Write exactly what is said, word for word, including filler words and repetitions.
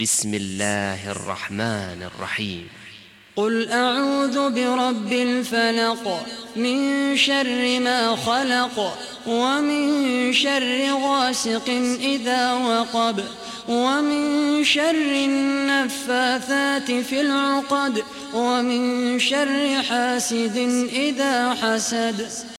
بسم الله الرحمن الرحيم. قل أعوذ برب الفلق من شر ما خلق ومن شر غاسق إذا وقب ومن شر النفاثات في العقد ومن شر حاسد إذا حسد.